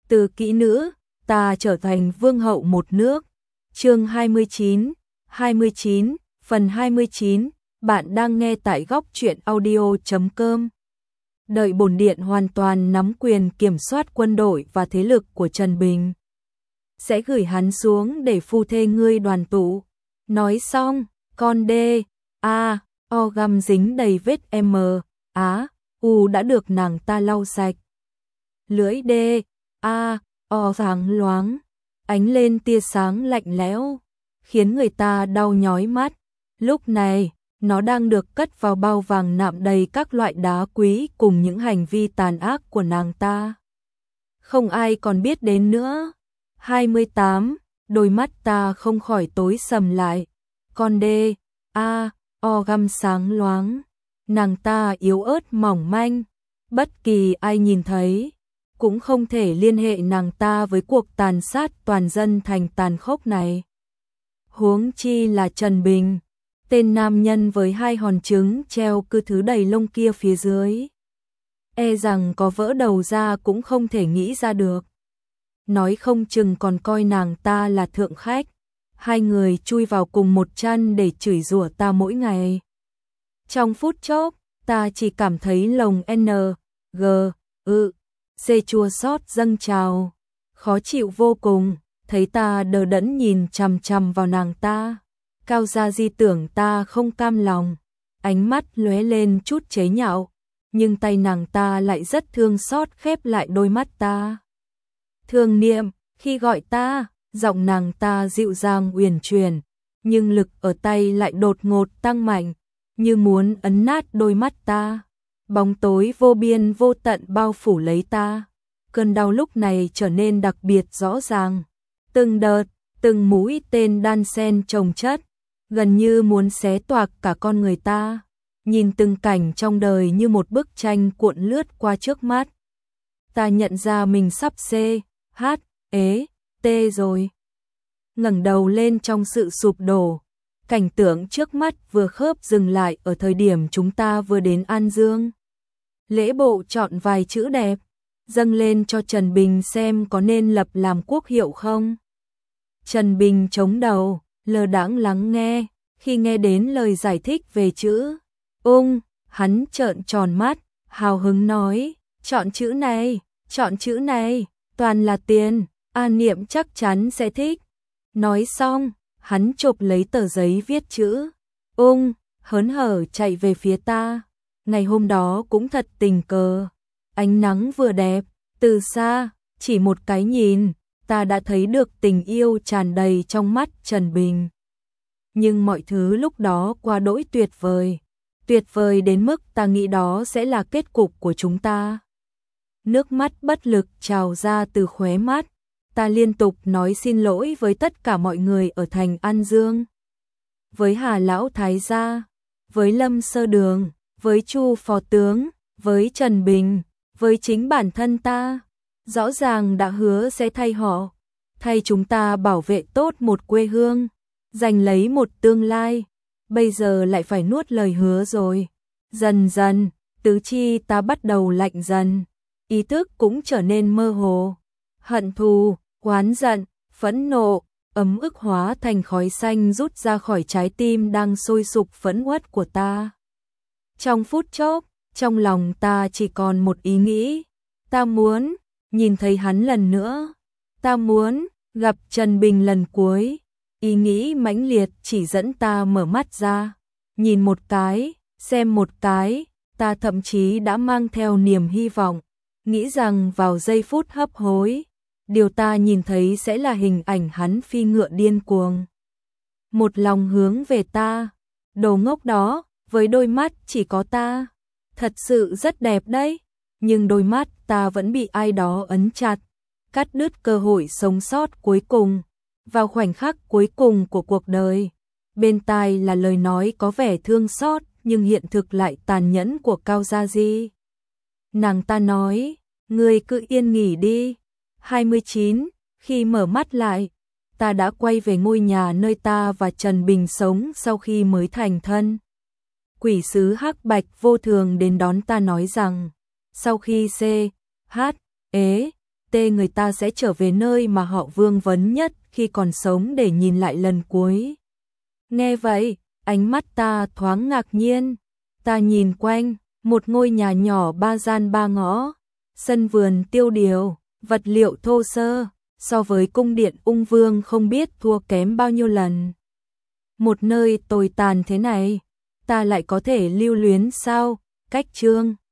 Từ kỹ nữ, ta trở thành vương hậu một nước. Chương 29, phần 29, bạn đang nghe tại góc truyện audio.com. Đợi bổn điện hoàn toàn nắm quyền kiểm soát quân đội và thế lực của Trần Bình, sẽ gửi hắn xuống để phu thê ngươi đoàn tụ. Nói xong, con đê, a, o găm dính đầy vết m, á, u đã được nàng ta lau sạch. Lưỡi đê, a, o sáng loáng, ánh lên tia sáng lạnh lẽo, khiến người ta đau nhói mắt. Lúc này, nó đang được cất vào bao vàng nạm đầy các loại đá quý cùng những hành vi tàn ác của nàng ta. Không ai còn biết đến nữa. 28, đôi mắt ta không khỏi tối sầm lại. Con đê, a, o găm sáng loáng, nàng ta yếu ớt mỏng manh, bất kỳ ai nhìn thấy cũng không thể liên hệ nàng ta với cuộc tàn sát toàn dân thành tàn khốc này. Huống chi là Trần Bình, tên nam nhân với hai hòn trứng treo cứ thứ đầy lông kia phía dưới. E rằng có vỡ đầu ra cũng không thể nghĩ ra được. Nói không chừng còn coi nàng ta là thượng khách. Hai người chui vào cùng một chăn để chửi rủa ta mỗi ngày. Trong phút chốc, ta chỉ cảm thấy lồng N, G, C chua xót dâng trào, khó chịu vô cùng, thấy ta đờ đẫn nhìn chằm chằm vào nàng ta. Cao Gia Di tưởng ta không cam lòng, ánh mắt lóe lên chút chế nhạo, nhưng tay nàng ta lại rất thương xót khép lại đôi mắt ta. Thương Niệm, khi gọi ta, giọng nàng ta dịu dàng uyển chuyển, nhưng lực ở tay lại đột ngột tăng mạnh, như muốn ấn nát đôi mắt ta. Bóng tối vô biên vô tận bao phủ lấy ta. Cơn đau lúc này trở nên đặc biệt rõ ràng. Từng đợt, từng mũi tên đan xen chồng chất, gần như muốn xé toạc cả con người ta. Nhìn từng cảnh trong đời như một bức tranh cuộn lướt qua trước mắt. Ta nhận ra mình sắp C, H, ế, T rồi. Ngẩng đầu lên trong sự sụp đổ. Cảnh tượng trước mắt vừa khớp dừng lại ở thời điểm chúng ta vừa đến An Dương. Lễ bộ chọn vài chữ đẹp, dâng lên cho Trần Bình xem có nên lập làm quốc hiệu không. Trần Bình chống đầu, lơ đãng lắng nghe, khi nghe đến lời giải thích về chữ hắn trợn tròn mắt, hào hứng nói, chọn chữ này, toàn là tiền, An Niệm chắc chắn sẽ thích. Nói xong, hắn chộp lấy tờ giấy viết chữ hớn hở chạy về phía ta. Ngày hôm đó cũng thật tình cờ, ánh nắng vừa đẹp, từ xa, chỉ một cái nhìn, ta đã thấy được tình yêu tràn đầy trong mắt Trần Bình. Nhưng mọi thứ lúc đó quá đỗi tuyệt vời đến mức ta nghĩ đó sẽ là kết cục của chúng ta. Nước mắt bất lực trào ra từ khóe mắt, ta liên tục nói xin lỗi với tất cả mọi người ở thành An Dương. Với Hà Lão Thái gia, với Lâm Sơ Đường, với Chu Phó Tướng, với Trần Bình, với chính bản thân ta. Rõ ràng đã hứa sẽ thay chúng ta bảo vệ tốt một quê hương, giành lấy một tương lai. Bây giờ lại phải nuốt lời hứa rồi. Dần dần, tứ chi ta bắt đầu lạnh dần, ý thức cũng trở nên mơ hồ. Hận thù, oán giận, phẫn nộ, ấm ức hóa thành khói xanh rút ra khỏi trái tim đang sôi sục phẫn uất của ta. Trong phút chốc, trong lòng ta chỉ còn một ý nghĩ. Ta muốn nhìn thấy hắn lần nữa. Ta muốn gặp Trần Bình lần cuối. Ý nghĩ mãnh liệt chỉ dẫn ta mở mắt ra. Nhìn một cái, xem một cái, ta thậm chí đã mang theo niềm hy vọng. Nghĩ rằng vào giây phút hấp hối, điều ta nhìn thấy sẽ là hình ảnh hắn phi ngựa điên cuồng. Một lòng hướng về ta. Đồ ngốc đó, với đôi mắt chỉ có ta. Thật sự rất đẹp đấy. Nhưng đôi mắt ta vẫn bị ai đó ấn chặt, cắt đứt cơ hội sống sót cuối cùng. Vào khoảnh khắc cuối cùng của cuộc đời, bên tai là lời nói có vẻ thương xót nhưng hiện thực lại tàn nhẫn của Cao Gia Di. Nàng ta nói, ngươi cứ yên nghỉ đi. 29, khi mở mắt lại, ta đã quay về ngôi nhà nơi ta và Trần Bình sống sau khi mới thành thân. Quỷ sứ hắc bạch vô thường đến đón ta nói rằng, sau khi C, H, ế, người ta sẽ trở về nơi mà họ vương vấn nhất khi còn sống để nhìn lại lần cuối. Nghe vậy, ánh mắt ta thoáng ngạc nhiên, ta nhìn quanh, một ngôi nhà nhỏ 3 gian 3 ngõ, sân vườn tiêu điều, vật liệu thô sơ, so với cung điện ung vương không biết thua kém bao nhiêu lần. Một nơi tồi tàn thế này, ta lại có thể lưu luyến sao? Cách chương